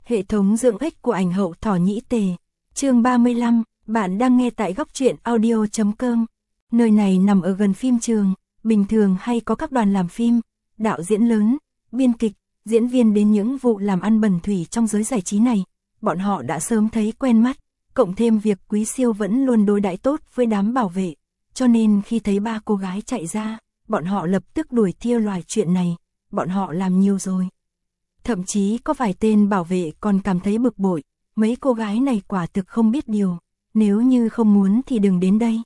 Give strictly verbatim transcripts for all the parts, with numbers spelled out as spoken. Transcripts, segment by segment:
Hệ thống dưỡng ích của ảnh hậu thỏ nhĩ tề. Chương ba mươi lăm, bạn đang nghe tại góc truyện audio chấm com. Nơi này nằm ở gần phim trường, bình thường hay có các đoàn làm phim, đạo diễn lớn, biên kịch, diễn viên đến những vụ làm ăn bẩn thỉu trong giới giải trí này, bọn họ đã sớm thấy quen mắt, cộng thêm việc Quý Siêu vẫn luôn đối đãi tốt với đám bảo vệ, cho nên khi thấy ba cô gái chạy ra, bọn họ lập tức đuổi theo loài chuyện này, bọn họ làm nhiều rồi. Thậm chí có vài tên bảo vệ còn cảm thấy bực bội, mấy cô gái này quả thực không biết điều, nếu như không muốn thì đừng đến đây.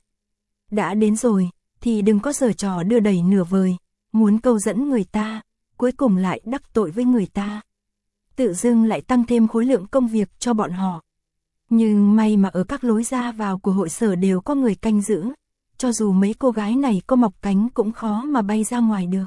Đã đến rồi, thì đừng có giở trò đưa đẩy nửa vời, muốn câu dẫn người ta, cuối cùng lại đắc tội với người ta. Tự dưng lại tăng thêm khối lượng công việc cho bọn họ. Nhưng may mà ở các lối ra vào của hội sở đều có người canh giữ, cho dù mấy cô gái này có mọc cánh cũng khó mà bay ra ngoài được.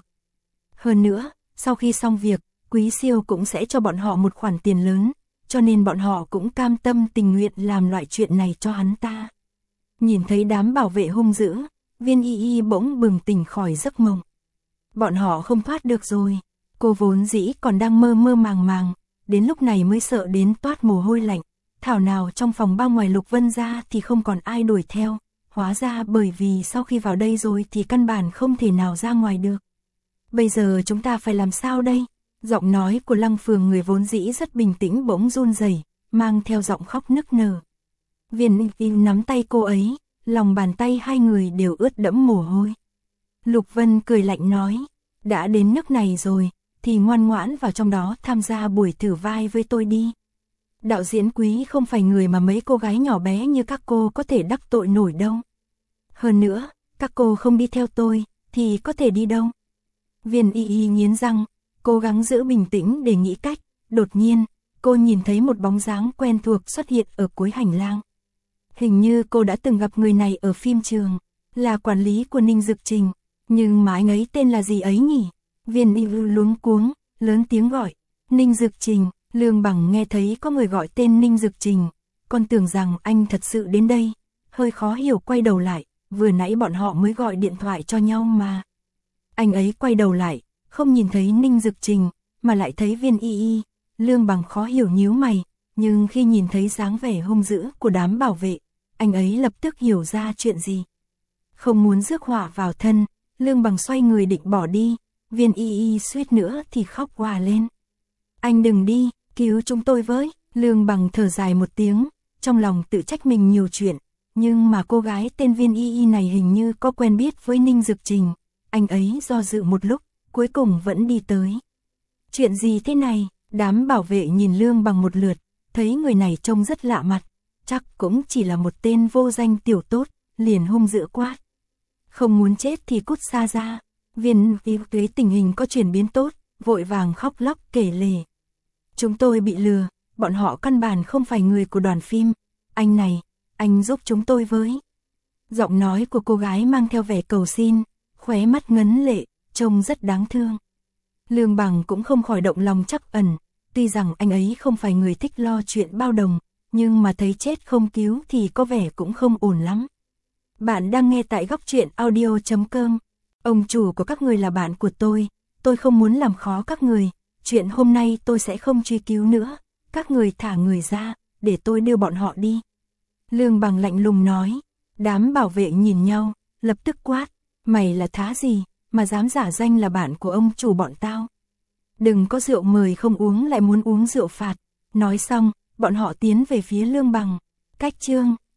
Hơn nữa, sau khi xong việc, Quý Siêu cũng sẽ cho bọn họ một khoản tiền lớn, cho nên bọn họ cũng cam tâm tình nguyện làm loại chuyện này cho hắn ta. Nhìn thấy đám bảo vệ hung dữ, Viên Y Y bỗng bừng tỉnh khỏi giấc mộng. Bọn họ không thoát được rồi, cô vốn dĩ còn đang mơ mơ màng màng, đến lúc này mới sợ đến toát mồ hôi lạnh, thảo nào trong phòng bao ngoài Lục Vân ra thì không còn ai đuổi theo, hóa ra bởi vì sau khi vào đây rồi thì căn bản không thể nào ra ngoài được. Bây giờ chúng ta phải làm sao đây? Giọng nói của Lăng Phường người vốn dĩ rất bình tĩnh bỗng run rẩy, mang theo giọng khóc nức nở. Viên Y nắm tay cô ấy, lòng bàn tay hai người đều ướt đẫm mồ hôi. Lục Vân cười lạnh nói, đã đến nước này rồi, thì ngoan ngoãn vào trong đó tham gia buổi thử vai với tôi đi. Đạo diễn Quý không phải người mà mấy cô gái nhỏ bé như các cô có thể đắc tội nổi đâu. Hơn nữa, các cô không đi theo tôi, thì có thể đi đâu. Viên Y Y nghiến răng, cố gắng giữ bình tĩnh để nghĩ cách, đột nhiên, cô nhìn thấy một bóng dáng quen thuộc xuất hiện ở cuối hành lang. Hình như cô đã từng gặp người này ở phim trường, là quản lý của Ninh Dực Trình, nhưng mà anh ấy tên là gì ấy nhỉ? Viên Y Y luống cuống, lớn tiếng gọi, Ninh Dực Trình. Lương Bằng nghe thấy có người gọi tên Ninh Dực Trình, còn tưởng rằng anh thật sự đến đây, hơi khó hiểu quay đầu lại, vừa nãy bọn họ mới gọi điện thoại cho nhau mà. Anh ấy quay đầu lại, không nhìn thấy Ninh Dực Trình, mà lại thấy Viên Y Y. Lương Bằng khó hiểu nhíu mày, nhưng khi nhìn thấy dáng vẻ hung dữ của đám bảo vệ, anh ấy lập tức hiểu ra chuyện gì. Không muốn rước họa vào thân, Lương Bằng xoay người định bỏ đi, Viên Y Y suýt nữa thì khóc òa lên. Anh đừng đi, cứu chúng tôi với. Lương Bằng thở dài một tiếng, trong lòng tự trách mình nhiều chuyện, nhưng mà cô gái tên Viên Y Y này hình như có quen biết với Ninh Dực Trình, anh ấy do dự một lúc, cuối cùng vẫn đi tới. Chuyện gì thế này? Đám bảo vệ nhìn Lương Bằng một lượt, thấy người này trông rất lạ mặt, chắc cũng chỉ là một tên vô danh tiểu tốt, liền hung dữ quát. Không muốn chết thì cút xa ra. Viên Y Y thấy tình hình có chuyển biến tốt, vội vàng khóc lóc kể lể. Chúng tôi bị lừa, bọn họ căn bản không phải người của đoàn phim, anh này, anh giúp chúng tôi với. Giọng nói của cô gái mang theo vẻ cầu xin, khóe mắt ngấn lệ, trông rất đáng thương. Lương Bằng cũng không khỏi động lòng trắc ẩn, tuy rằng anh ấy không phải người thích lo chuyện bao đồng, nhưng mà thấy chết không cứu thì có vẻ cũng không ổn lắm. Bạn đang nghe tại góc truyện audio chấm com. Ông chủ của các người là bạn của tôi, tôi không muốn làm khó các người. Chuyện hôm nay tôi sẽ không truy cứu nữa, các người thả người ra, để tôi đưa bọn họ đi. Lương Bằng lạnh lùng nói, đám bảo vệ nhìn nhau, lập tức quát, mày là thá gì, mà dám giả danh là bạn của ông chủ bọn tao. Đừng có rượu mời không uống lại muốn uống rượu phạt. Nói xong, bọn họ tiến về phía Lương Bằng. Cách chương